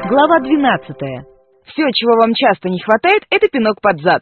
Глава 12. Все, чего вам часто не хватает, это пинок под зад.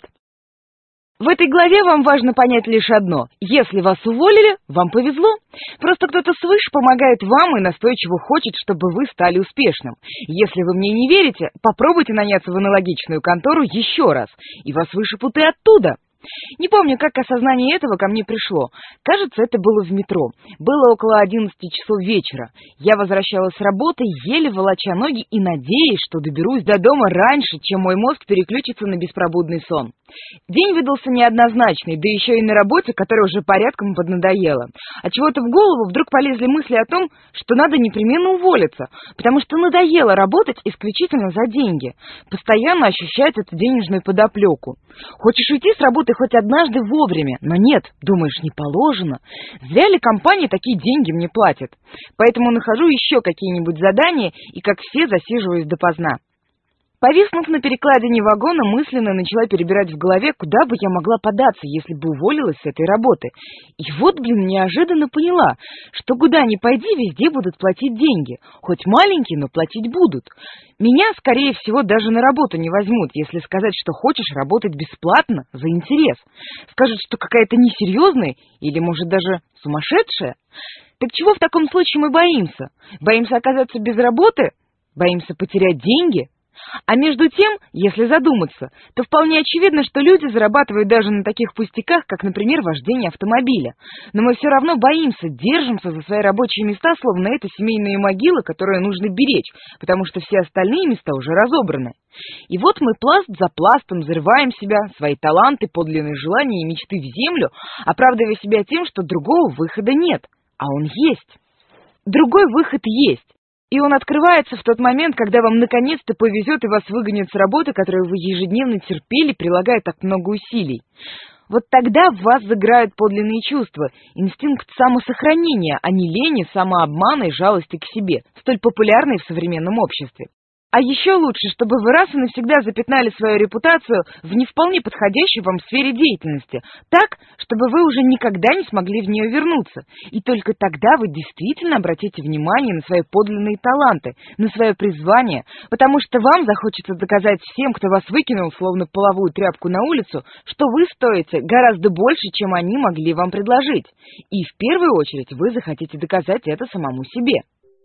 В этой главе вам важно понять лишь одно. Если вас уволили, вам повезло. Просто кто-то свыше помогает вам и настойчиво хочет, чтобы вы стали успешным. Если вы мне не верите, попробуйте наняться в аналогичную контору еще раз, и вас вышибут и оттуда. Не помню, как осознание этого ко мне пришло. Кажется, это было в метро. Было около 11 часов вечера. Я возвращалась с работы, еле волоча ноги и надеясь, что доберусь до дома раньше, чем мой мозг переключится на беспробудный сон. День выдался неоднозначный, да еще и на работе, которая уже порядком поднадоела. Отчего-то в голову вдруг полезли мысли о том, что надо непременно уволиться, потому что надоело работать исключительно за деньги. Постоянно ощущать эту денежную подоплеку. Хочешь уйти с работы хоть однажды вовремя, но нет, думаешь, не положено. Зря ли компания такие деньги мне платит? Поэтому нахожу еще какие-нибудь задания и, как все, засиживаюсь допоздна. Повиснув на перекладине вагона, мысленно начала перебирать в голове, куда бы я могла податься, если бы уволилась с этой работы. И вот, неожиданно поняла, что куда ни пойди, везде будут платить деньги. Хоть маленькие, но платить будут. Меня, скорее всего, даже на работу не возьмут, если сказать, что хочешь работать бесплатно за интерес. Скажут, что какая-то несерьезная или, может, даже сумасшедшая. Так чего в таком случае мы боимся? Боимся оказаться без работы? Боимся потерять деньги? А между тем, если задуматься, то вполне очевидно, что люди зарабатывают даже на таких пустяках, как, например, вождение автомобиля. Но мы все равно боимся, держимся за свои рабочие места, словно это семейные могилы, которые нужно беречь, потому что все остальные места уже разобраны. И вот мы пласт за пластом взрываем себя, свои таланты, подлинные желания и мечты в землю, оправдывая себя тем, что другого выхода нет, а он есть. Другой выход есть. И он открывается в тот момент, когда вам наконец-то повезет и вас выгонят с работы, которую вы ежедневно терпели, прилагая так много усилий. Вот тогда в вас заграют подлинные чувства, инстинкт самосохранения, а не лени, самообмана и жалости к себе, столь популярные в современном обществе. А еще лучше, чтобы вы раз и навсегда запятнали свою репутацию в не вполне подходящей вам сфере деятельности, так, чтобы вы уже никогда не смогли в нее вернуться. И только тогда вы действительно обратите внимание на свои подлинные таланты, на свое призвание, потому что вам захочется доказать всем, кто вас выкинул, словно половую тряпку на улицу, что вы стоите гораздо больше, чем они могли вам предложить. И в первую очередь вы захотите доказать это самому себе.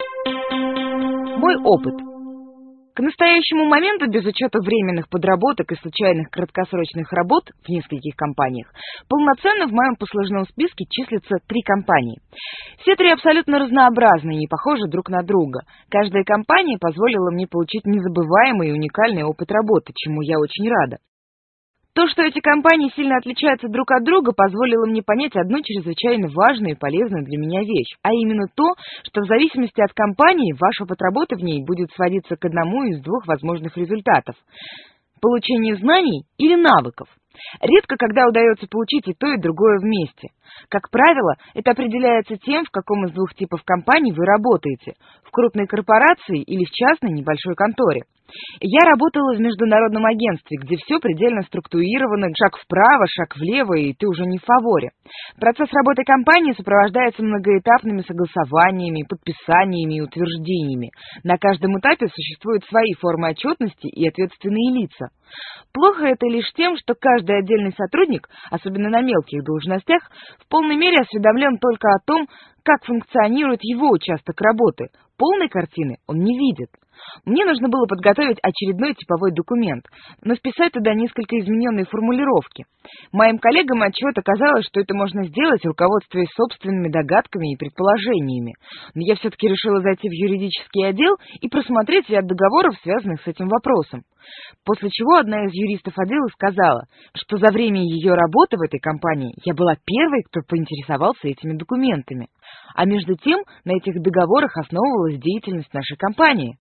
Мой опыт. К настоящему моменту, без учета временных подработок и случайных краткосрочных работ в нескольких компаниях, полноценно в моем послужном списке числятся 3 компании. Все 3 абсолютно разнообразные и не похожи друг на друга. Каждая компания позволила мне получить незабываемый и уникальный опыт работы, чему я очень рада. То, что эти компании сильно отличаются друг от друга, позволило мне понять одну чрезвычайно важную и полезную для меня вещь, а именно то, что в зависимости от компании ваш опыт работы в ней будет сводиться к одному из 2 возможных результатов – получение знаний или навыков. Редко когда удается получить и то, и другое вместе. Как правило, это определяется тем, в каком из 2 типов компаний вы работаете – в крупной корпорации или в частной небольшой конторе. Я работала в международном агентстве, где все предельно структурировано, шаг вправо, шаг влево, и ты уже не в фаворе. Процесс работы компании сопровождается многоэтапными согласованиями, подписаниями и утверждениями. На каждом этапе существуют свои формы отчетности и ответственные лица. Плохо это лишь тем, что каждый отдельный сотрудник, особенно на мелких должностях, в полной мере осведомлен только о том, как функционирует его участок работы. Полной картины он не видит. Мне нужно было подготовить очередной типовой документ, но вписать туда несколько измененные формулировки. Моим коллегам отчет оказалось, что это можно сделать, руководствуясь собственными догадками и предположениями. Но я все-таки решила зайти в юридический отдел и просмотреть ряд договоров, связанных с этим вопросом. После чего одна из юристов отдела сказала, что за время ее работы в этой компании я была первой, кто поинтересовался этими документами. А между тем на этих договорах основывалась деятельность нашей компании.